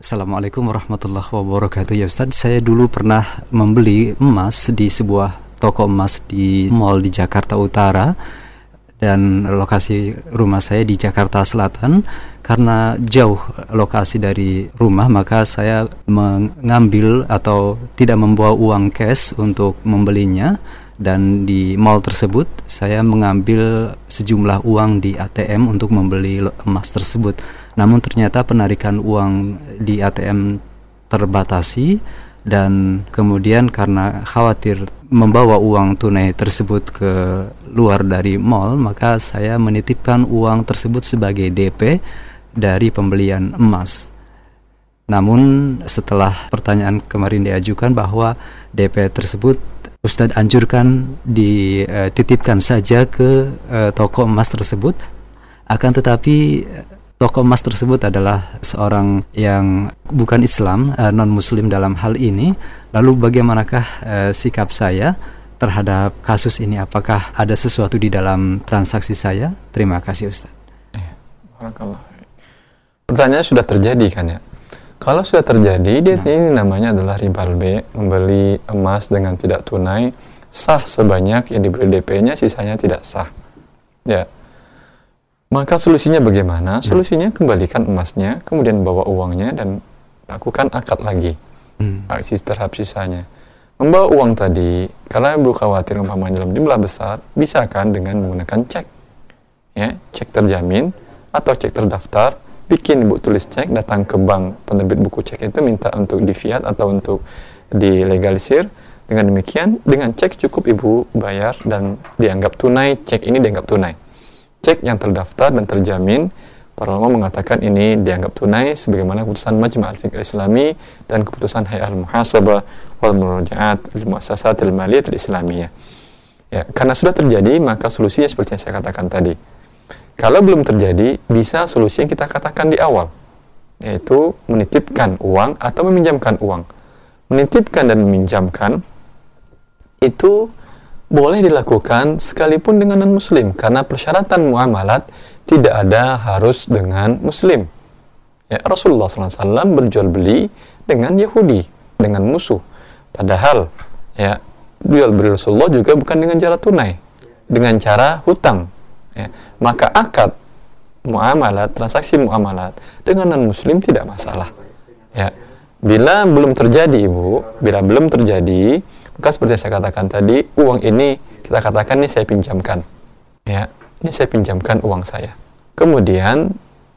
Assalamualaikum warahmatullahi wabarakatuh. Ya Ustadz, saya dulu pernah membeli emas di sebuah toko emas di mall di Jakarta Utara, dan lokasi rumah saya di Jakarta Selatan. Karena jauh lokasi dari rumah, maka saya mengambil atau tidak membawa uang cash untuk membelinya. Dan di mall tersebut saya mengambil sejumlah uang di ATM untuk membeli emas tersebut. Namun ternyata penarikan uang di ATM terbatasi, dan kemudian karena khawatir membawa uang tunai tersebut ke luar dari mall, maka saya menitipkan uang tersebut sebagai DP dari pembelian emas. Namun setelah pertanyaan kemarin diajukan bahwa DP tersebut Ustadz anjurkan dititipkan saja ke toko emas tersebut, akan tetapi toko emas tersebut adalah seorang yang bukan Islam, non-Muslim dalam hal ini. Lalu bagaimanakah sikap saya terhadap kasus ini? Apakah ada sesuatu di dalam transaksi saya? Terima kasih Ustadz. Pertanyaannya sudah terjadi kan ya? Kalau sudah terjadi, ini namanya adalah riba al-bay', membeli emas dengan tidak tunai, sah sebanyak yang diberi DP-nya, sisanya tidak sah. Ya. Maka solusinya bagaimana? Solusinya kembalikan emasnya, kemudian bawa uangnya dan lakukan akad lagi. Aksi terhadap sisanya. Membawa uang tadi, kalau ibu khawatir umpamanya dalam jumlah besar, bisa kan dengan menggunakan cek. Ya, cek terjamin atau cek terdaftar. Bikin ibu tulis cek, datang ke bank penerbit buku cek itu, minta untuk di fiat atau untuk dilegalisir. Dengan demikian, dengan cek cukup ibu bayar dan dianggap tunai, cek ini dianggap tunai. Cek yang terdaftar dan terjamin, para ulama mengatakan ini dianggap tunai sebagaimana keputusan Majma' al-Fiqh al-Islami dan keputusan Hay'ah al-Muhasabah wal Muraja'at al-Muassasat al-Maliyah al-Islamiyah. Ya, karena sudah terjadi, maka solusinya seperti yang saya katakan tadi. Kalau belum terjadi, bisa solusi yang kita katakan di awal, yaitu menitipkan uang atau meminjamkan uang. Menitipkan dan meminjamkan itu boleh dilakukan sekalipun dengan non-muslim, karena persyaratan muamalat tidak ada harus dengan muslim. Ya, Rasulullah SAW berjual beli dengan Yahudi, dengan musuh. Padahal ya, jual beli Rasulullah juga bukan dengan cara tunai, dengan cara hutang. Ya, maka akad muamalat, transaksi muamalat dengan non-muslim tidak masalah. Ya, bila belum terjadi ibu, bila belum terjadi, maka seperti yang saya katakan tadi, uang ini kita katakan ini saya pinjamkan. Ya, ini saya pinjamkan uang saya. Kemudian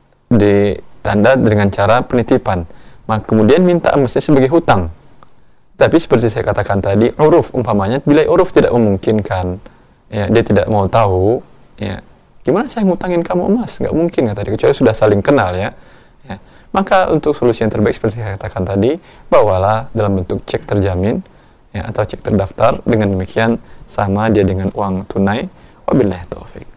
ditanda dengan cara penitipan. Maka kemudian minta emasnya sebagai hutang. Tapi seperti saya katakan tadi, uruf umpamanya, bila uruf tidak memungkinkan, ya, dia tidak mau tahu, ya, gimana saya ngutangin kamu emas? Nggak mungkin kata dia, kecuali sudah saling kenal ya. Ya. Maka untuk solusi yang terbaik seperti saya katakan tadi, bawalah dalam bentuk cek terjamin, ya, atau cek terdaftar. Dengan demikian sama dia dengan uang tunai. Wabillahi taufik.